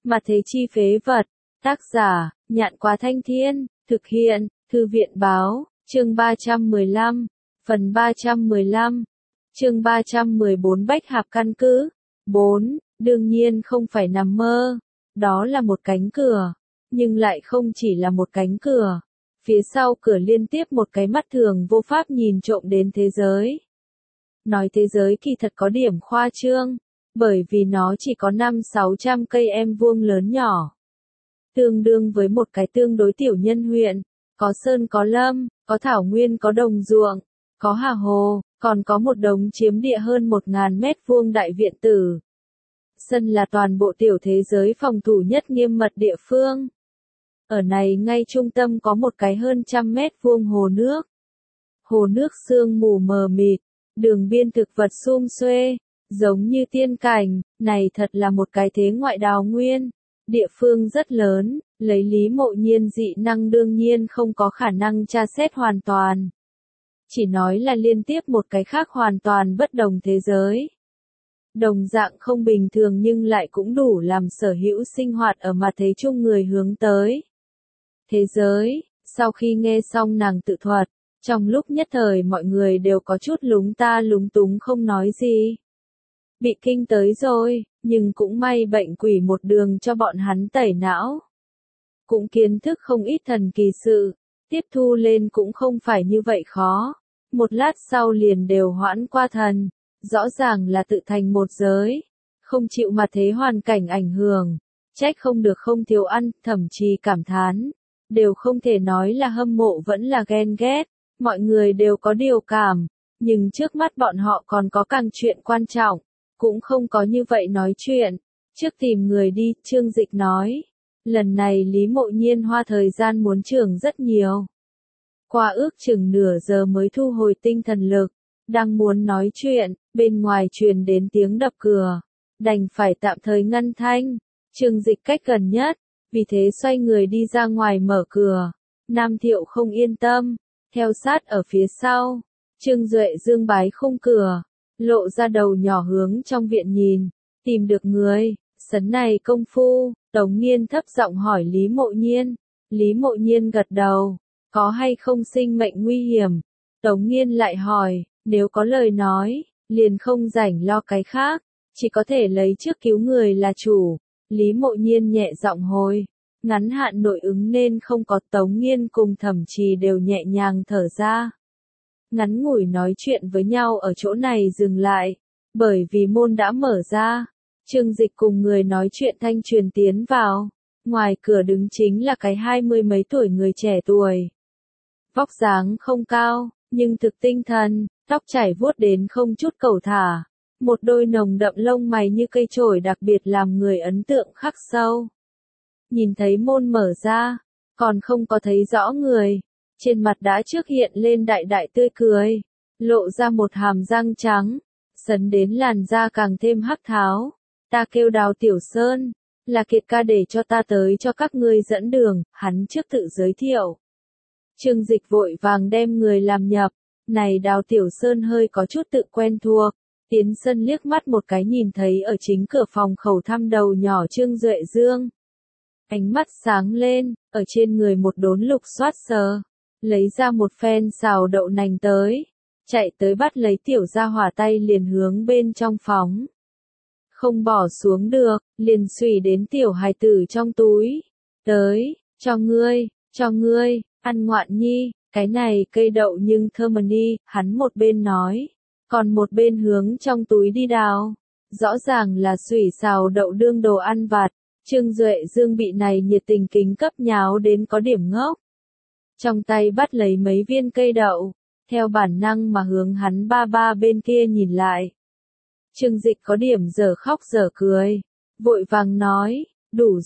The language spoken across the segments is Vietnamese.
Mà thế chi phế vật. Tác giả, Nhạn Quá Thanh Thiên, thực hiện, Thư viện báo, chương 315, phần 315, chương 314 Bách Hạp căn cứ. 4. Đương nhiên không phải nằm mơ. Đó là một cánh cửa, nhưng lại không chỉ là một cánh cửa. Phía sau cửa liên tiếp một cái mắt thường vô pháp nhìn trộm đến thế giới. Nói thế giới kỳ thật có điểm khoa trương, bởi vì nó chỉ có 500-600 cây em vuông lớn nhỏ. Tương đương với một cái tương đối tiểu nhân huyện, có sơn có lâm, có thảo nguyên có đồng ruộng, có hà hồ, còn có một đống chiếm địa hơn 1000 mét vuông đại viện tử. Sân là toàn bộ tiểu thế giới phòng thủ nhất nghiêm mật địa phương. Ở này ngay trung tâm có một cái hơn 100 mét vuông hồ nước. Hồ nước sương mù mờ mịt, đường biên thực vật sum xuê, giống như tiên cảnh, này thật là một cái thế ngoại đào nguyên. Địa phương rất lớn, lấy Lý Mộ Nhiên dị năng đương nhiên không có khả năng tra xét hoàn toàn. Chỉ nói là liên tiếp một cái khác hoàn toàn bất đồng thế giới. Đồng dạng không bình thường nhưng lại cũng đủ làm sở hữu sinh hoạt ở mặt thế chung người hướng tới. Thế giới, sau khi nghe xong nàng tự thuật, trong lúc nhất thời mọi người đều có chút lúng ta lúng túng không nói gì. Bị kinh tới rồi, nhưng cũng may bệnh quỷ một đường cho bọn hắn tẩy não. Cũng kiến thức không ít thần kỳ sự, tiếp thu lên cũng không phải như vậy khó. Một lát sau liền đều hoãn qua thần, rõ ràng là tự thành một giới, không chịu mặt thế hoàn cảnh ảnh hưởng, trách không được không thiếu ăn, thậm chí cảm thán. Đều không thể nói là hâm mộ vẫn là ghen ghét, mọi người đều có điều cảm, nhưng trước mắt bọn họ còn có càng chuyện quan trọng, cũng không có như vậy nói chuyện. Trước tìm người đi, Trương Dịch nói. Lần này Lý Mộ Nhiên hoa thời gian muốn trưởng rất nhiều. Qua ước chừng nửa giờ mới thu hồi tinh thần lực, đang muốn nói chuyện, bên ngoài truyền đến tiếng đập cửa, đành phải tạm thời ngăn thanh. Trương Dịch cách gần nhất, vì thế xoay người đi ra ngoài mở cửa. Nam Thiệu không yên tâm, theo sát ở phía sau. Trương Duệ dương bái khung cửa, lộ ra đầu nhỏ hướng trong viện nhìn, tìm được người, sấn này công phu. Tống Nghiên thấp giọng hỏi Lý Mộ Nhiên. Lý Mộ Nhiên gật đầu, có hay không sinh mệnh nguy hiểm? Tống Nghiên lại hỏi, nếu có lời nói, liền không rảnh lo cái khác, chỉ có thể lấy trước cứu người là chủ. Lý Mộ Nhiên nhẹ giọng hồi, ngắn hạn nội ứng nên không có. Tống Nghiên cùng Thẩm Trì đều nhẹ nhàng thở ra. Ngắn ngủi nói chuyện với nhau ở chỗ này dừng lại, bởi vì môn đã mở ra. Trương Dịch cùng người nói chuyện thanh truyền tiến vào, ngoài cửa đứng chính là cái 20 mấy tuổi người trẻ tuổi. Vóc dáng không cao, nhưng thực tinh thần, tóc chảy vuốt đến không chút cầu thả. Một đôi nồng đậm lông mày như cây chổi đặc biệt làm người ấn tượng khắc sâu. Nhìn thấy môn mở ra, còn không có thấy rõ người, trên mặt đã trước hiện lên đại đại tươi cười, lộ ra một hàm răng trắng, sấn đến làn da càng thêm hắc tháo. Ta kêu Đào Tiểu Sơn, là Kiệt ca để cho ta tới cho các ngươi dẫn đường, hắn trước tự giới thiệu. Trương Dịch vội vàng đem người làm nhập, này Đào Tiểu Sơn hơi có chút tự quen thuộc, tiến sân liếc mắt một cái nhìn thấy ở chính cửa phòng khẩu thăm đầu nhỏ Trương Duệ Dương. Ánh mắt sáng lên, ở trên người một đốn lục soát sờ, lấy ra một phen xào đậu nành tới, chạy tới bắt lấy tiểu gia hỏa tay liền hướng bên trong phóng. Không bỏ xuống được, liền xùy đến tiểu hài tử trong túi. Tới, cho ngươi, ăn ngoạn nhi, cái này cây đậu nhưng thơm đi, hắn một bên nói, còn một bên hướng trong túi đi đào. Rõ ràng là xùy xào đậu đương đồ ăn vặt, Trương Duệ Dương bị này nhiệt tình kính cấp nháo đến có điểm ngốc. Trong tay bắt lấy mấy viên cây đậu, theo bản năng mà hướng hắn ba ba bên kia nhìn lại. Trương Dịch có điểm dở khóc dở cười, vội vàng nói, đủ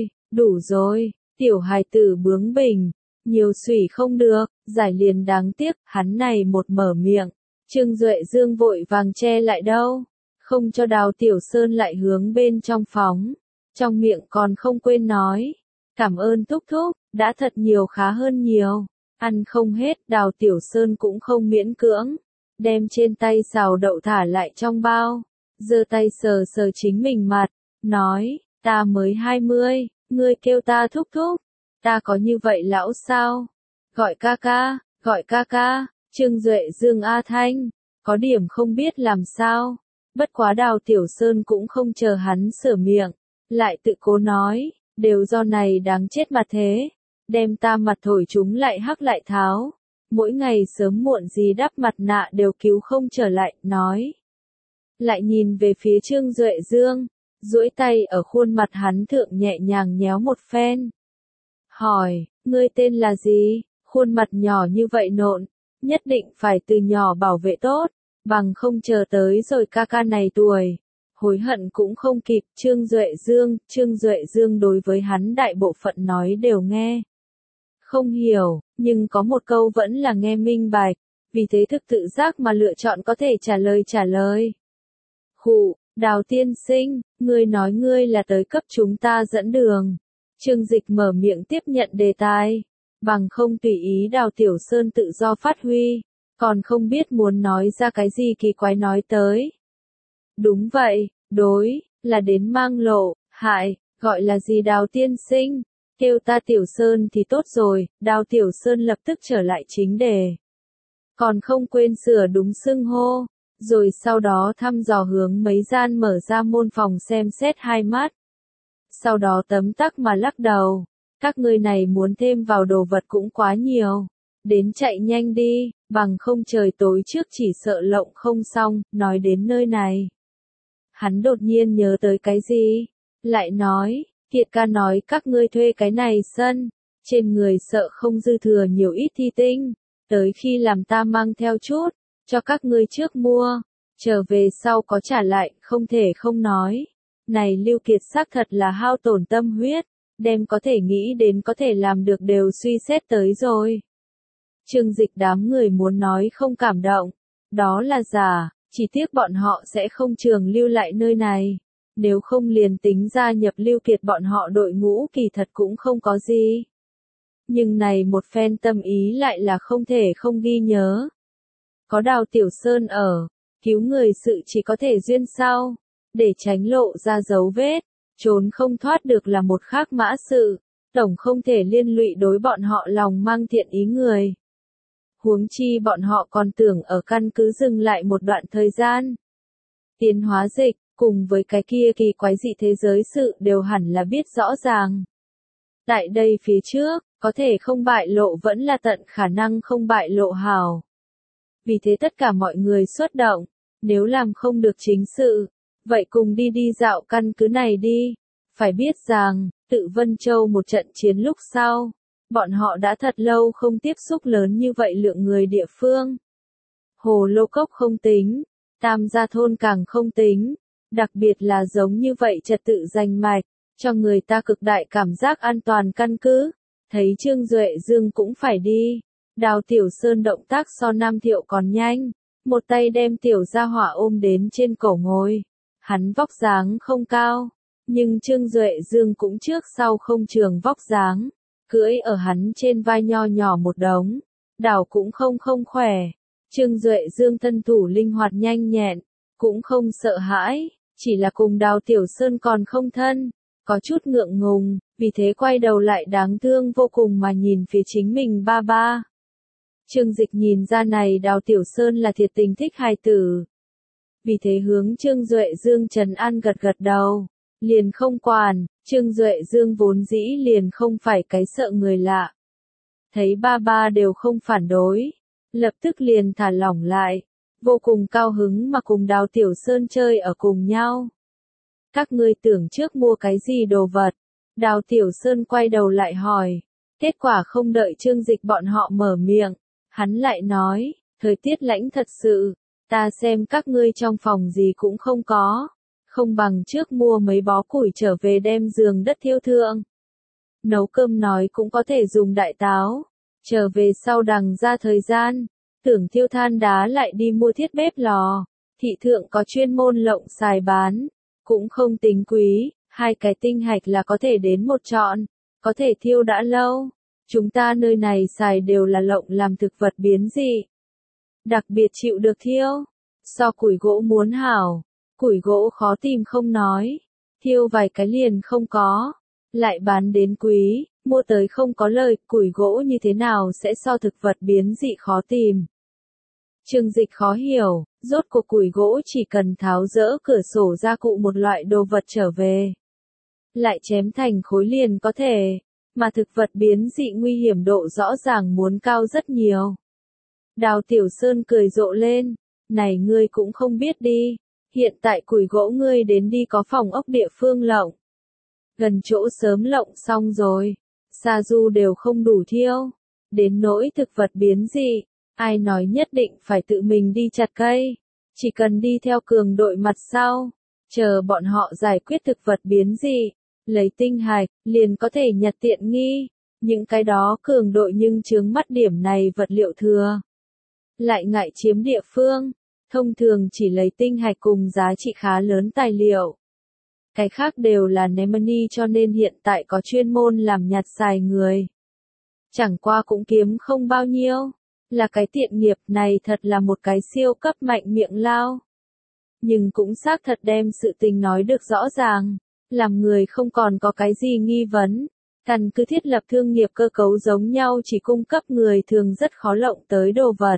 rồi, tiểu hài tử bướng bỉnh, nhiều xủy không được, giải liền đáng tiếc. Hắn này một mở miệng, Trương Duệ Dương vội vàng che lại đâu, không cho Đào Tiểu Sơn lại hướng bên trong phóng, trong miệng còn không quên nói, cảm ơn thúc thúc, đã thật nhiều khá hơn nhiều, ăn không hết. Đào Tiểu Sơn cũng không miễn cưỡng, đem trên tay xào đậu thả lại trong bao, giơ tay sờ sờ chính mình mặt, nói, Ta mới 20, ngươi kêu ta thúc thúc. Ta có như vậy lão sao? Gọi ca ca, gọi ca ca. Trương Duệ Dương A Thanh, có điểm không biết làm sao. Bất quá Đào Tiểu Sơn cũng không chờ hắn sửa miệng, lại tự cố nói, đều do này đáng chết mà thế. Đem ta mặt thổi chúng lại hắc lại tháo. Mỗi ngày sớm muộn gì đắp mặt nạ đều cứu không trở lại, nói. Lại nhìn về phía Trương Duệ Dương, duỗi tay ở khuôn mặt hắn thượng nhẹ nhàng nhéo một phen. Hỏi, ngươi tên là gì? Khuôn mặt nhỏ như vậy nộn, nhất định phải từ nhỏ bảo vệ tốt, bằng không chờ tới rồi ca ca này tuổi. Hối hận cũng không kịp. Trương Duệ Dương đối với hắn đại bộ phận nói đều nghe. Không hiểu, nhưng có một câu vẫn là nghe minh bạch, vì thế thức tự giác mà lựa chọn có thể trả lời. Khụ, Đào tiên sinh, ngươi nói ngươi là tới cấp chúng ta dẫn đường. Trương Dịch mở miệng tiếp nhận đề tài, bằng không tùy ý Đào Tiểu Sơn tự do phát huy, còn không biết muốn nói ra cái gì kỳ quái nói tới. Đúng vậy, đối, là đến mang lộ, hại, gọi là gì Đào tiên sinh, kêu ta Tiểu Sơn thì tốt rồi. Đào Tiểu Sơn lập tức trở lại chính đề. Còn không quên sửa đúng xưng hô, rồi sau đó thăm dò hướng mấy gian mở ra môn phòng xem xét hai mắt. Sau đó tấm tắc mà lắc đầu, các ngươi này muốn thêm vào đồ vật cũng quá nhiều, đến chạy nhanh đi, bằng không trời tối trước chỉ sợ lộng không xong. Nói đến nơi này, hắn đột nhiên nhớ tới cái gì, lại nói, Kiệt ca nói các ngươi thuê cái này sân, trên người sợ không dư thừa nhiều ít thi tinh, tới khi làm ta mang theo chút, cho các ngươi trước mua, trở về sau có trả lại, không thể không nói. Này Lưu Kiệt xác thật là hao tổn tâm huyết, đem có thể nghĩ đến có thể làm được đều suy xét tới rồi. Trương Dịch đám người muốn nói không cảm động, đó là giả, chỉ tiếc bọn họ sẽ không trường lưu lại nơi này. Nếu không liền tính gia nhập Lưu Kiệt bọn họ đội ngũ kỳ thật cũng không có gì. Nhưng này một phen tâm ý lại là không thể không ghi nhớ. Có Đào Tiểu Sơn ở, cứu người sự chỉ có thể duyên sau, để tránh lộ ra dấu vết, trốn không thoát được là một khác mã sự, tổng không thể liên lụy đối bọn họ lòng mang thiện ý người. Huống chi bọn họ còn tưởng ở căn cứ dừng lại một đoạn thời gian. Tiến hóa dịch, cùng với cái kia kỳ quái dị thế giới sự đều hẳn là biết rõ ràng. Tại đây phía trước, có thể không bại lộ vẫn là tận khả năng không bại lộ hảo. Vì thế tất cả mọi người xuất động, nếu làm không được chính sự, vậy cùng đi dạo căn cứ này đi. Phải biết rằng, tự Vân Châu một trận chiến lúc sau, bọn họ đã thật lâu không tiếp xúc lớn như vậy lượng người địa phương. Hồ Lô Cốc không tính, Tam Gia Thôn càng không tính, đặc biệt là giống như vậy trật tự rành mạch, cho người ta cực đại cảm giác an toàn căn cứ. Thấy Trương Duệ Dương cũng phải đi, Đào Tiểu Sơn động tác so Nam Thiệu còn nhanh, một tay đem Tiểu Gia Hỏa ôm đến trên cổ ngồi. Hắn vóc dáng không cao, nhưng Trương Duệ Dương cũng trước sau không trường vóc dáng, cưỡi ở hắn trên vai nho nhỏ một đống, đảo cũng không khỏe. Trương Duệ Dương thân thủ linh hoạt nhanh nhẹn, cũng không sợ hãi, chỉ là cùng Đào Tiểu Sơn còn không thân, có chút ngượng ngùng, vì thế quay đầu lại đáng thương vô cùng mà nhìn phía chính mình ba ba. Trương Dịch nhìn ra này Đào Tiểu Sơn là thiệt tình thích hài tử. Vì thế hướng Trương Duệ Dương trấn an gật đầu, liền không quản. Trương Duệ Dương vốn dĩ liền không phải cái sợ người lạ. Thấy ba ba đều không phản đối, lập tức liền thả lỏng lại, vô cùng cao hứng mà cùng Đào Tiểu Sơn chơi ở cùng nhau. Các ngươi tưởng trước mua cái gì đồ vật? Đào Tiểu Sơn quay đầu lại hỏi. Kết quả không đợi Trương Dịch bọn họ mở miệng, hắn lại nói, thời tiết lạnh thật sự, ta xem các ngươi trong phòng gì cũng không có, không bằng trước mua mấy bó củi trở về đem giường đất thiêu thượng. Nấu cơm nói cũng có thể dùng đại táo, trở về sau đằng ra thời gian, tưởng thiêu than đá lại đi mua thiết bếp lò, thị thượng có chuyên môn lộng xài bán, cũng không tính quý, 2 cái tinh hạch là có thể đến một trọn, có thể thiêu đã lâu. Chúng ta nơi này xài đều là lộng làm thực vật biến dị, đặc biệt chịu được thiêu, so củi gỗ muốn hảo, củi gỗ khó tìm không nói, thiêu vài cái liền không có, lại bán đến quý, mua tới không có lời, củi gỗ như thế nào sẽ so thực vật biến dị khó tìm. Trương Dịch khó hiểu, rốt cuộc củi gỗ chỉ cần tháo dỡ cửa sổ ra cụ một loại đồ vật trở về. Lại chém thành khối liền có thể, mà thực vật biến dị nguy hiểm độ rõ ràng muốn cao rất nhiều. Đào Tiểu Sơn cười rộ lên, này ngươi cũng không biết đi, hiện tại củi gỗ ngươi đến đi có phòng ốc địa phương lộng. Gần chỗ sớm lộng xong rồi, sa du đều không đủ thiêu, đến nỗi thực vật biến dị, ai nói nhất định phải tự mình đi chặt cây, chỉ cần đi theo cường đội mặt sau, chờ bọn họ giải quyết thực vật biến dị, lấy tinh hạch, liền có thể nhặt tiện nghi, những cái đó cường đội nhưng chướng mắt điểm này vật liệu thừa. Lại ngại chiếm địa phương, thông thường chỉ lấy tinh hạch cùng giá trị khá lớn tài liệu. Cái khác đều là Nemani cho nên hiện tại có chuyên môn làm nhặt xài người. Chẳng qua cũng kiếm không bao nhiêu, là cái tiện nghiệp này thật là một cái siêu cấp mạnh miệng lao. Nhưng cũng xác thật đem sự tình nói được rõ ràng, làm người không còn có cái gì nghi vấn. Căn cứ thiết lập thương nghiệp cơ cấu giống nhau chỉ cung cấp người thường rất khó lộng tới đồ vật.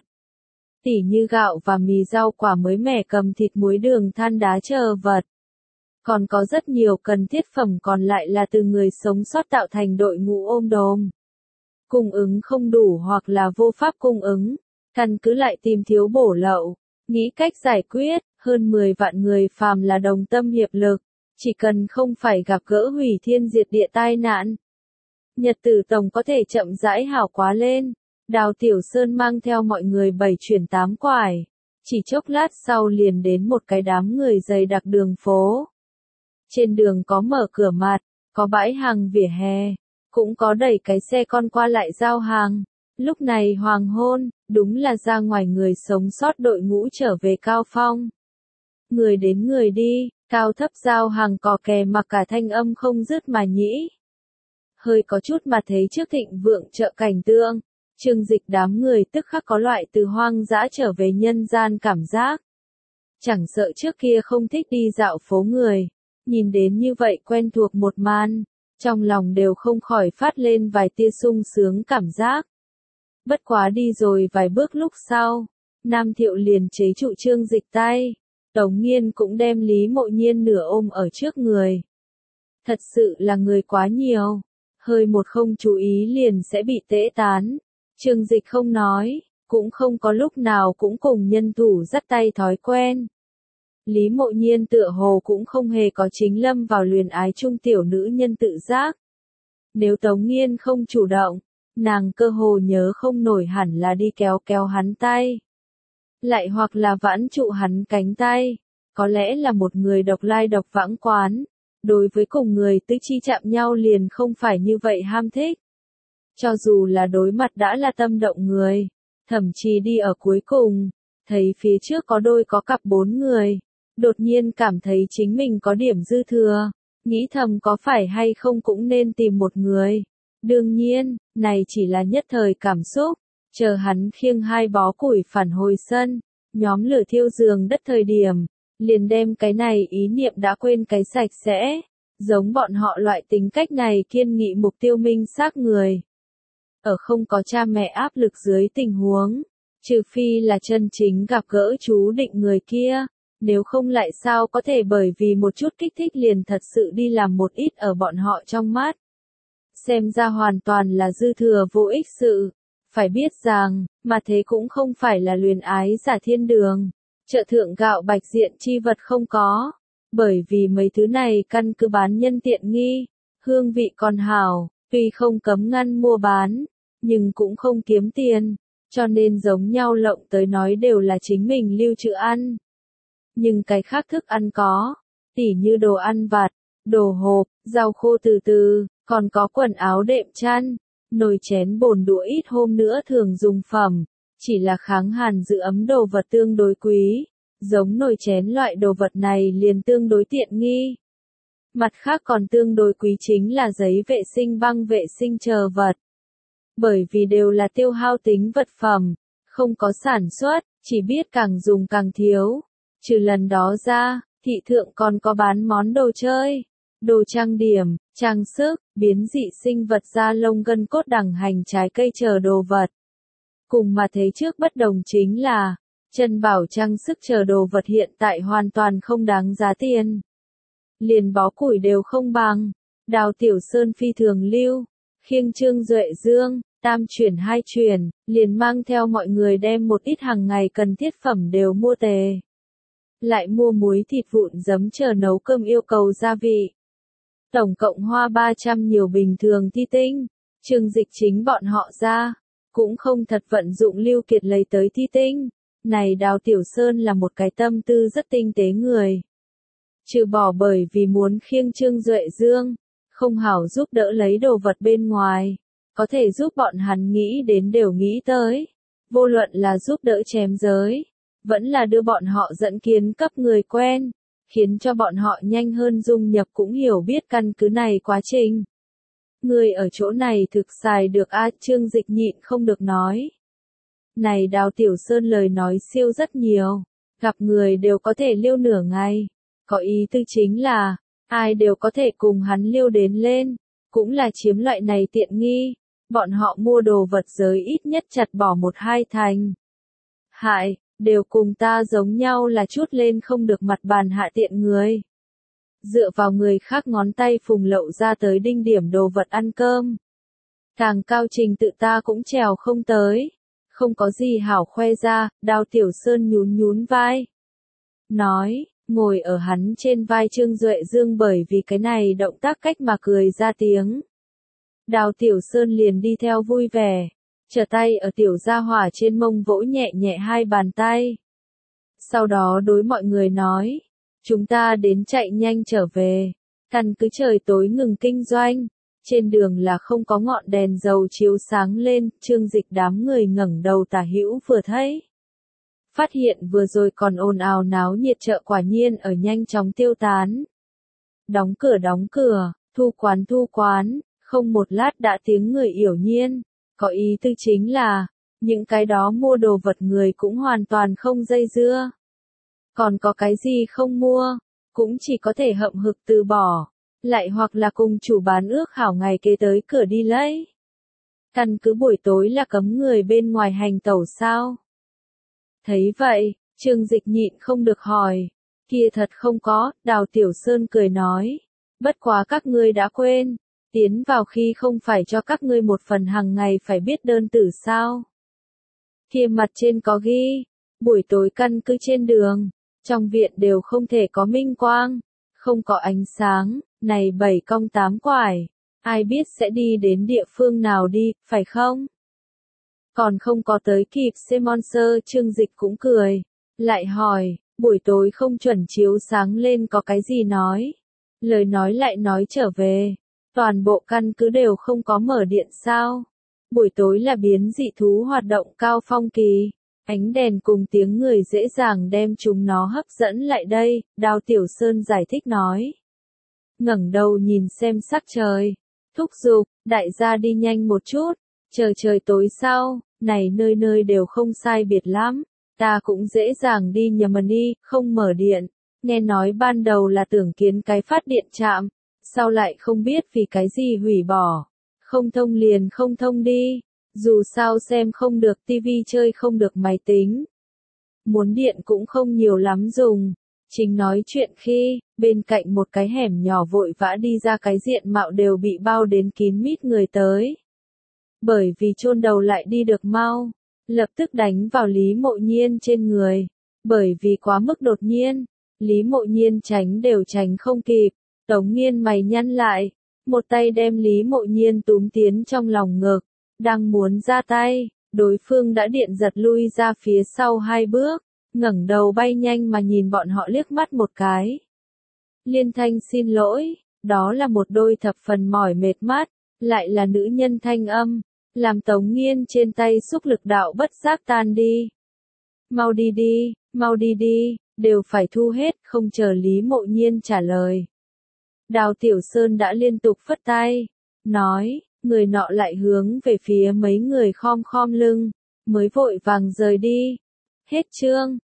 Tỉ như gạo và mì rau quả mới mẻ cầm thịt muối đường than đá chờ vật. Còn có rất nhiều cần thiết phẩm còn lại là từ người sống sót tạo thành đội ngũ ôm đồm. Cung ứng không đủ hoặc là vô pháp cung ứng, căn cứ lại tìm thiếu bổ lậu, nghĩ cách giải quyết, hơn 10 vạn người phàm là đồng tâm hiệp lực, chỉ cần không phải gặp gỡ hủy thiên diệt địa tai nạn. Nhật tử tổng có thể chậm rãi hảo quá lên, Đào Tiểu Sơn mang theo mọi người 7 chuyển 8 quải, chỉ chốc lát sau liền đến một cái đám người dày đặc đường phố. Trên đường có mở cửa mặt, có bãi hàng vỉa hè, cũng có đẩy cái xe con qua lại giao hàng. Lúc này hoàng hôn, đúng là ra ngoài người sống sót đội ngũ trở về cao phong. Người đến người đi, cao thấp giao hàng cò kè mà cả thanh âm không dứt mà nhĩ. Hơi có chút mà thấy trước thịnh vượng chợ cảnh tượng, Trương Dịch đám người tức khắc có loại từ hoang dã trở về nhân gian cảm giác. Chẳng sợ trước kia không thích đi dạo phố người, nhìn đến như vậy quen thuộc một màn, trong lòng đều không khỏi phát lên vài tia sung sướng cảm giác. Bất quá đi rồi vài bước lúc sau, Nam Thiệu liền chế trụ Trương Dịch tay, Tống Nghiên cũng đem Lý Mộ Nhiên nửa ôm ở trước người. Thật sự là người quá nhiều, hơi một không chú ý liền sẽ bị tễ tán. Trương Dịch không nói, cũng không có lúc nào cũng cùng nhân thủ dắt tay thói quen. Lý Mộ Nhiên tựa hồ cũng không hề có chính lâm vào luyến ái chung tiểu nữ nhân tự giác. Nếu Tống Nghiên không chủ động, nàng cơ hồ nhớ không nổi hẳn là đi kéo kéo hắn tay. Lại hoặc là vãn trụ hắn cánh tay, có lẽ là một người độc lai độc vãng quán. Đối với cùng người tư chi chạm nhau liền không phải như vậy ham thích. Cho dù là đối mặt đã là tâm động người, thậm chí đi ở cuối cùng, thấy phía trước có đôi có cặp 4 người, đột nhiên cảm thấy chính mình có điểm dư thừa, nghĩ thầm có phải hay không cũng nên tìm một người. Đương nhiên, này chỉ là nhất thời cảm xúc, chờ hắn khiêng 2 bó củi phản hồi sân, nhóm lửa thiêu giường đất thời điểm, liền đem cái này ý niệm đã quên cái sạch sẽ, giống bọn họ loại tính cách này kiên nghị mục tiêu minh xác người. Ở không có cha mẹ áp lực dưới tình huống, trừ phi là chân chính gặp gỡ chú định người kia, nếu không lại sao có thể bởi vì một chút kích thích liền thật sự đi làm một ít ở bọn họ trong mắt. Xem ra hoàn toàn là dư thừa vô ích sự, phải biết rằng, mà thế cũng không phải là luyến ái giả thiên đường, chợ thượng gạo bạch diện chi vật không có, bởi vì mấy thứ này căn cứ bán nhân tiện nghi, hương vị còn hảo, tuy không cấm ngăn mua bán, nhưng cũng không kiếm tiền, cho nên giống nhau lộng tới nói đều là chính mình lưu trữ ăn. Nhưng cái khác thức ăn có, tỉ như đồ ăn vặt, đồ hộp, rau khô từ từ, còn có quần áo đệm chăn, nồi chén bồn đũa ít hôm nữa thường dùng phẩm, chỉ là kháng hàn giữ ấm đồ vật tương đối quý, giống nồi chén loại đồ vật này liền tương đối tiện nghi. Mặt khác còn tương đối quý chính là giấy vệ sinh băng vệ sinh chờ vật. Bởi vì đều là tiêu hao tính vật phẩm, không có sản xuất, chỉ biết càng dùng càng thiếu. Trừ lần đó ra, thị thượng còn có bán món đồ chơi, đồ trang điểm, trang sức, biến dị sinh vật da lông gân cốt đằng hành trái cây chờ đồ vật. Cùng mà thế trước bất đồng chính là, chân bảo trang sức chờ đồ vật hiện tại hoàn toàn không đáng giá tiền. Liền bó củi đều không bằng. Đào Tiểu Sơn phi thường lưu, khiêng Trương Duệ Dương, tam chuyển hai chuyển, liền mang theo mọi người đem một ít hàng ngày cần thiết phẩm đều mua tề. Lại mua muối thịt vụn giấm chờ nấu cơm yêu cầu gia vị. Tổng cộng hoa 300 nhiều bình thường thi tinh, Trương Dịch chính bọn họ ra, cũng không thật vận dụng Lưu Kiệt lấy tới thi tinh. Này Đào Tiểu Sơn là một cái tâm tư rất tinh tế người. Trừ bỏ bởi vì muốn khiêng Trương Duệ Dương, không hảo giúp đỡ lấy đồ vật bên ngoài, có thể giúp bọn hắn nghĩ đến đều nghĩ tới. Vô luận là giúp đỡ chém giới, vẫn là đưa bọn họ dẫn kiến cấp người quen, khiến cho bọn họ nhanh hơn dung nhập cũng hiểu biết căn cứ này quá trình. Người ở chỗ này thực xài được Trương Dịch nhịn không được nói. Này Đào Tiểu Sơn lời nói siêu rất nhiều, gặp người đều có thể liêu nửa ngày, có ý tư chính là, ai đều có thể cùng hắn liêu đến lên, cũng là chiếm loại này tiện nghi, bọn họ mua đồ vật giới ít nhất chặt bỏ 1-2 thành. Hại, đều cùng ta giống nhau là chút lên không được mặt bàn hạ tiện người. Dựa vào người khác ngón tay phùng lậu ra tới đinh điểm đồ vật ăn cơm. Càng cao trình tự ta cũng trèo không tới. Không có gì hảo khoe ra, Đào Tiểu Sơn nhún nhún vai. Nói, ngồi ở hắn trên vai Trương Duệ Dương bởi vì cái này động tác cách mà cười ra tiếng. Đào Tiểu Sơn liền đi theo vui vẻ, trở tay ở Tiểu Gia Hỏa trên mông vỗ nhẹ nhẹ 2 bàn tay. Sau đó đối mọi người nói, chúng ta đến chạy nhanh trở về, căn cứ trời tối ngừng kinh doanh. Trên đường là không có ngọn đèn dầu chiếu sáng lên, Trương Dịch đám người ngẩng đầu tả hữu vừa thấy. Phát hiện vừa rồi còn ồn ào náo nhiệt chợ quả nhiên ở nhanh chóng tiêu tán. Đóng cửa, thu quán, không một lát đã tiếng người yểu nhiên, có ý tư chính là, những cái đó mua đồ vật người cũng hoàn toàn không dây dưa. Còn có cái gì không mua, cũng chỉ có thể hậm hực từ bỏ. Lại hoặc là cùng chủ bán ước hảo ngày kế tới cửa đi lấy. Căn cứ buổi tối là cấm người bên ngoài hành tẩu sao? Thấy vậy, Trương Dịch nhịn không được hỏi. Kia thật không có, Đào Tiểu Sơn cười nói. Bất quá các ngươi đã quên, tiến vào khi không phải cho các ngươi một phần hàng ngày phải biết đơn tử sao? Kia mặt trên có ghi, buổi tối căn cứ trên đường, trong viện đều không thể có minh quang, không có ánh sáng. Này 7 cong 8 quải, ai biết sẽ đi đến địa phương nào đi, phải không? Còn không có tới kịp Simon Sơ, Trương Dịch cũng cười, lại hỏi, buổi tối không chuẩn chiếu sáng lên có cái gì nói? Lời nói lại nói trở về, toàn bộ căn cứ đều không có mở điện sao? Buổi tối là biến dị thú hoạt động cao phong kỳ, ánh đèn cùng tiếng người dễ dàng đem chúng nó hấp dẫn lại đây, Đào Tiểu Sơn giải thích nói. Ngẩng đầu nhìn xem sắc trời, thúc giục, đại gia đi nhanh một chút, trời tối sau, này nơi nơi đều không sai biệt lắm, ta cũng dễ dàng đi nhầm đi, không mở điện, nghe nói ban đầu là tưởng kiến cái phát điện trạm, sau lại không biết vì cái gì hủy bỏ, không thông liền không thông đi, dù sao xem không được tivi chơi không được máy tính, muốn điện cũng không nhiều lắm dùng. Chính nói chuyện khi, bên cạnh một cái hẻm nhỏ vội vã đi ra cái diện mạo đều bị bao đến kín mít người tới. Bởi vì chôn đầu lại đi được mau, lập tức đánh vào Lý Mộ Nhiên trên người. Bởi vì quá mức đột nhiên, Lý Mộ Nhiên tránh đều tránh không kịp, Tống Nghiên mày nhăn lại, một tay đem Lý Mộ Nhiên túm tiến trong lòng ngực, đang muốn ra tay, đối phương đã điện giật lui ra phía sau 2 bước. Ngẩng đầu bay nhanh mà nhìn bọn họ liếc mắt một cái. Liên thanh xin lỗi, đó là một đôi thập phần mỏi mệt mắt, lại là nữ nhân thanh âm, làm Tống Nghiên trên tay xúc lực đạo bất giác tan đi. Mau đi đi, đều phải thu hết, không chờ Lý Mộ Nhiên trả lời. Đào Tiểu Sơn đã liên tục phất tay, nói, người nọ lại hướng về phía mấy người khom khom lưng, mới vội vàng rời đi. Hết chương.